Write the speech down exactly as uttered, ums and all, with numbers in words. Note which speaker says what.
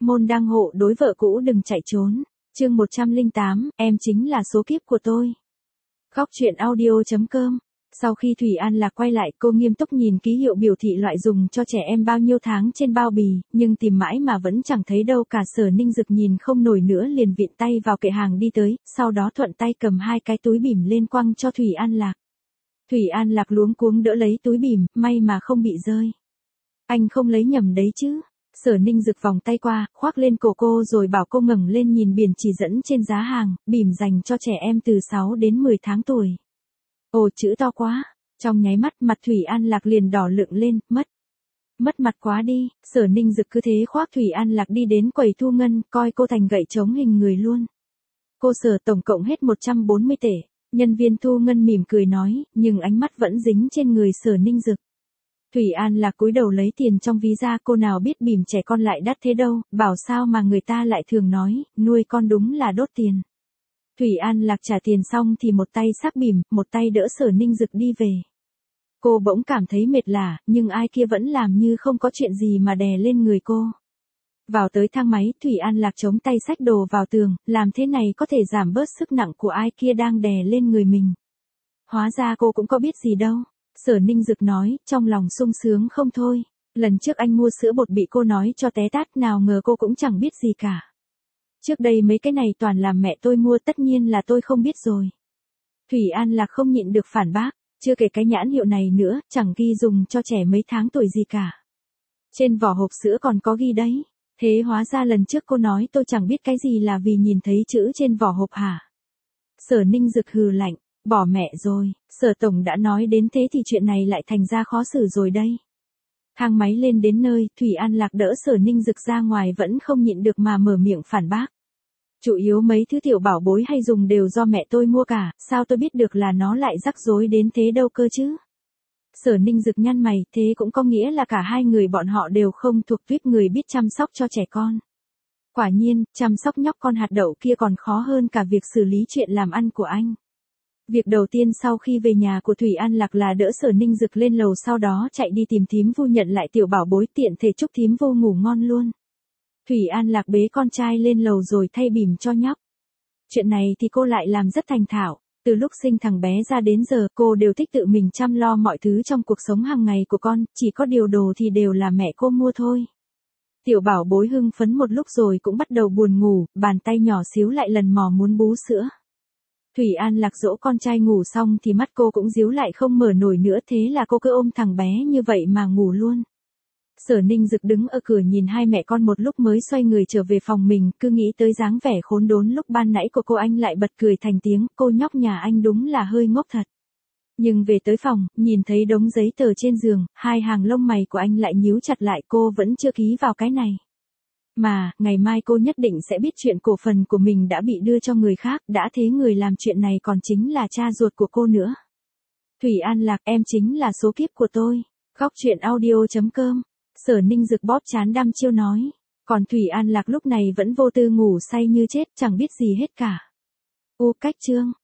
Speaker 1: Môn đăng hộ đối vợ cũ đừng chạy trốn. Chương một trăm lẻ tám, em chính là số kiếp của tôi. Khóc chuyện audio chấm com. Sau khi Thủy An Lạc quay lại, cô nghiêm túc nhìn ký hiệu biểu thị loại dùng cho trẻ em bao nhiêu tháng trên bao bì, nhưng tìm mãi mà vẫn chẳng thấy đâu cả. Sở Ninh Dực nhìn không nổi nữa liền vịn tay vào kệ hàng đi tới, sau đó thuận tay cầm hai cái túi bỉm lên quăng cho Thủy An Lạc. Thủy An Lạc luống cuống đỡ lấy túi bỉm, may mà không bị rơi. Anh không lấy nhầm đấy chứ? Sở Ninh Dực vòng tay qua, khoác lên cổ cô rồi bảo cô ngẩng lên nhìn biển chỉ dẫn trên giá hàng, bỉm dành cho trẻ em từ sáu đến mười tháng tuổi. Ồ, chữ to quá. Trong nháy mắt mặt Thủy An Lạc liền đỏ lựng lên, mất. Mất mặt quá đi. Sở Ninh Dực cứ thế khoác Thủy An Lạc đi đến quầy thu ngân, coi cô thành gậy chống hình người luôn. Cô Sở tổng cộng hết một trăm bốn mươi tệ. Nhân viên thu ngân mỉm cười nói, nhưng ánh mắt vẫn dính trên người Sở Ninh Dực. Thủy An Lạc cúi đầu lấy tiền trong ví ra, cô nào biết bỉm trẻ con lại đắt thế đâu, bảo sao mà người ta lại thường nói, nuôi con đúng là đốt tiền. Thủy An Lạc trả tiền xong thì một tay xách bỉm, một tay đỡ Sở Ninh Dực đi về. Cô bỗng cảm thấy mệt lả, nhưng ai kia vẫn làm như không có chuyện gì mà đè lên người cô. Vào tới thang máy, Thủy An Lạc chống tay xách đồ vào tường, làm thế này có thể giảm bớt sức nặng của ai kia đang đè lên người mình. Hóa ra cô cũng có biết gì đâu. Sở Ninh Dực nói, trong lòng sung sướng không thôi. Lần trước anh mua sữa bột bị cô nói cho té tát, nào ngờ cô cũng chẳng biết gì cả. Trước đây mấy cái này toàn là mẹ tôi mua, tất nhiên là tôi không biết rồi. Thủy An Lạc không nhịn được phản bác, chưa kể cái nhãn hiệu này nữa, chẳng ghi dùng cho trẻ mấy tháng tuổi gì cả. Trên vỏ hộp sữa còn có ghi đấy. Thế hóa ra lần trước cô nói tôi chẳng biết cái gì là vì nhìn thấy chữ trên vỏ hộp hả? Sở Ninh Dực hừ lạnh, bỏ mẹ rồi, Sở tổng đã nói đến thế thì chuyện này lại thành ra khó xử rồi đây. Thang máy lên đến nơi, Thủy An Lạc đỡ Sở Ninh Dực ra ngoài vẫn không nhịn được mà mở miệng phản bác. Chủ yếu mấy thứ tiểu bảo bối hay dùng đều do mẹ tôi mua cả, sao tôi biết được là nó lại rắc rối đến thế đâu cơ chứ? Sở Ninh Dực nhăn mày, thế cũng có nghĩa là cả hai người bọn họ đều không thuộc tuýp người biết chăm sóc cho trẻ con. Quả nhiên, chăm sóc nhóc con hạt đậu kia còn khó hơn cả việc xử lý chuyện làm ăn của anh. Việc đầu tiên sau khi về nhà của Thủy An Lạc là đỡ Sở Ninh Dực lên lầu, sau đó chạy đi tìm thím Vu nhận lại tiểu bảo bối, tiện thể chúc thím Vu ngủ ngon luôn. Thủy An Lạc bế con trai lên lầu rồi thay bỉm cho nhóc. Chuyện này thì cô lại làm rất thành thạo. Từ lúc sinh thằng bé ra đến giờ, cô đều thích tự mình chăm lo mọi thứ trong cuộc sống hàng ngày của con, chỉ có điều đồ thì đều là mẹ cô mua thôi. Tiểu bảo bối hưng phấn một lúc rồi cũng bắt đầu buồn ngủ, bàn tay nhỏ xíu lại lần mò muốn bú sữa. Thủy An Lạc dỗ con trai ngủ xong thì mắt cô cũng díu lại không mở nổi nữa, thế là cô cứ ôm thằng bé như vậy mà ngủ luôn. Sở Ninh Dực đứng ở cửa nhìn hai mẹ con một lúc mới xoay người trở về phòng mình, cứ nghĩ tới dáng vẻ khốn đốn lúc ban nãy của cô anh lại bật cười thành tiếng, cô nhóc nhà anh đúng là hơi ngốc thật. Nhưng về tới phòng, nhìn thấy đống giấy tờ trên giường, hai hàng lông mày của anh lại nhíu chặt lại, cô vẫn chưa ký vào cái này. Mà, ngày mai cô nhất định sẽ biết chuyện cổ phần của mình đã bị đưa cho người khác, đã thế người làm chuyện này còn chính là cha ruột của cô nữa. Thủy An Lạc, em chính là số kiếp của tôi. Khóc chuyện audio chấm com. Sở Ninh Dực bóp trán đăm chiêu nói. Còn Thủy An Lạc lúc này vẫn vô tư ngủ say như chết, chẳng biết gì hết cả. U cách chương.